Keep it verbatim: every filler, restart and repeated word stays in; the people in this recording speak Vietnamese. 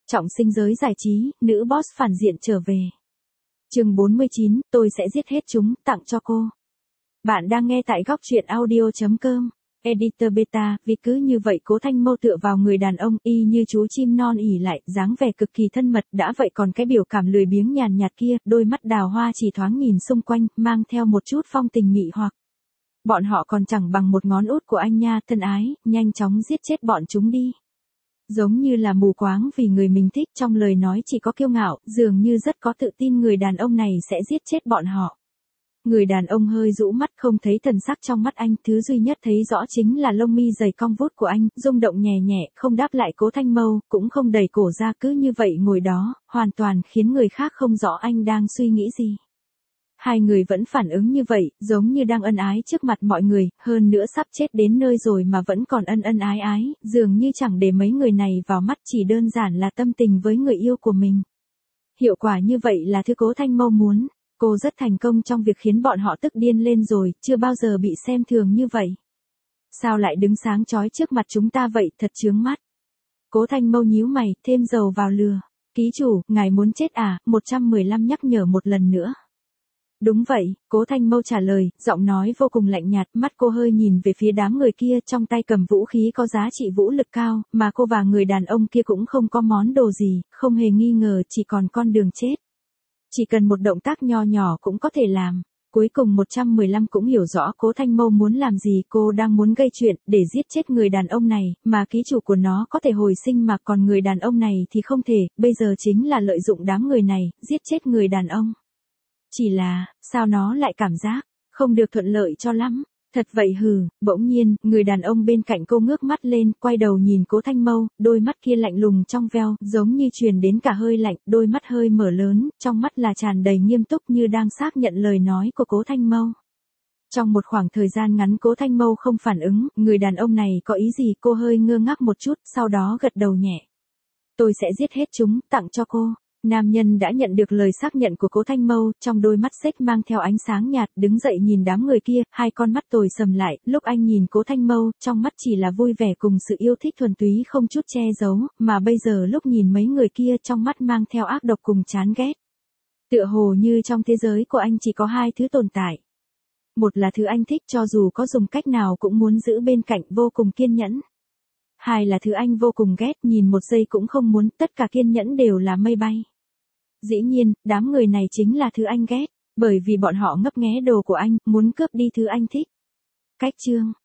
Trọng sinh giới giải trí, nữ boss phản diện trở về. Chương bốn mươi chín, tôi sẽ giết hết chúng, tặng cho cô. Bạn đang nghe tại góc truyện audio chấm com. Editor Beta, vì cứ như vậy Cố Thanh Mâu tựa vào người đàn ông y như chú chim non ỉ lại, dáng vẻ cực kỳ thân mật, đã vậy còn cái biểu cảm lười biếng nhàn nhạt kia, đôi mắt đào hoa chỉ thoáng nhìn xung quanh, mang theo một chút phong tình mị hoặc. Bọn họ còn chẳng bằng một ngón út của anh nha, thân ái, nhanh chóng giết chết bọn chúng đi. Giống như là mù quáng vì người mình thích, trong lời nói chỉ có kiêu ngạo, dường như rất có tự tin người đàn ông này sẽ giết chết bọn họ. Người đàn ông hơi rũ mắt, không thấy thần sắc trong mắt anh, thứ duy nhất thấy rõ chính là lông mi dày cong vút của anh, rung động nhẹ nhẹ, không đáp lại Cố Thanh Mâu, cũng không đẩy cổ ra, cứ như vậy ngồi đó, hoàn toàn khiến người khác không rõ anh đang suy nghĩ gì. Hai người vẫn phản ứng như vậy, giống như đang ân ái trước mặt mọi người, hơn nữa sắp chết đến nơi rồi mà vẫn còn ân ân ái ái, dường như chẳng để mấy người này vào mắt, chỉ đơn giản là tâm tình với người yêu của mình. Hiệu quả như vậy là thứ Cố Thanh Mâu muốn. Cô rất thành công trong việc khiến bọn họ tức điên lên rồi, chưa bao giờ bị xem thường như vậy. Sao lại đứng sáng chói trước mặt chúng ta vậy, thật chướng mắt. Cố Thanh Mâu nhíu mày, thêm dầu vào lửa. Ký chủ, ngài muốn chết à, một trăm mười lăm nhắc nhở một lần nữa. Đúng vậy, Cố Thanh Mâu trả lời, giọng nói vô cùng lạnh nhạt, mắt cô hơi nhìn về phía đám người kia, trong tay cầm vũ khí có giá trị vũ lực cao, mà cô và người đàn ông kia cũng không có món đồ gì, không hề nghi ngờ, chỉ còn con đường chết. Chỉ cần một động tác nho nhỏ cũng có thể làm. Cuối cùng một trăm mười lăm cũng hiểu rõ Cố Thanh Mâu muốn làm gì, cô đang muốn gây chuyện, để giết chết người đàn ông này, mà ký chủ của nó có thể hồi sinh mà còn người đàn ông này thì không thể, bây giờ chính là lợi dụng đám người này, giết chết người đàn ông. Chỉ là, sao nó lại cảm giác, không được thuận lợi cho lắm. Thật vậy hừ, bỗng nhiên, người đàn ông bên cạnh cô ngước mắt lên, quay đầu nhìn Cố Thanh Mâu, đôi mắt kia lạnh lùng trong veo, giống như truyền đến cả hơi lạnh, đôi mắt hơi mở lớn, trong mắt là tràn đầy nghiêm túc như đang xác nhận lời nói của Cố Thanh Mâu. Trong một khoảng thời gian ngắn Cố Thanh Mâu không phản ứng, người đàn ông này có ý gì, cô hơi ngơ ngác một chút, sau đó gật đầu nhẹ. Tôi sẽ giết hết chúng, tặng cho cô. Nam nhân đã nhận được lời xác nhận của Cố Thanh Mâu, trong đôi mắt xếch mang theo ánh sáng nhạt, đứng dậy nhìn đám người kia, hai con mắt tối sầm lại, lúc anh nhìn Cố Thanh Mâu, trong mắt chỉ là vui vẻ cùng sự yêu thích thuần túy không chút che giấu, mà bây giờ lúc nhìn mấy người kia trong mắt mang theo ác độc cùng chán ghét. Tựa hồ như trong thế giới của anh chỉ có hai thứ tồn tại. Một là thứ anh thích cho dù có dùng cách nào cũng muốn giữ bên cạnh, vô cùng kiên nhẫn. Hai là thứ anh vô cùng ghét, nhìn một giây cũng không muốn, tất cả kiên nhẫn đều là mây bay. Dĩ nhiên, đám người này chính là thứ anh ghét, bởi vì bọn họ ngấp nghé đồ của anh, muốn cướp đi thứ anh thích. Cách chương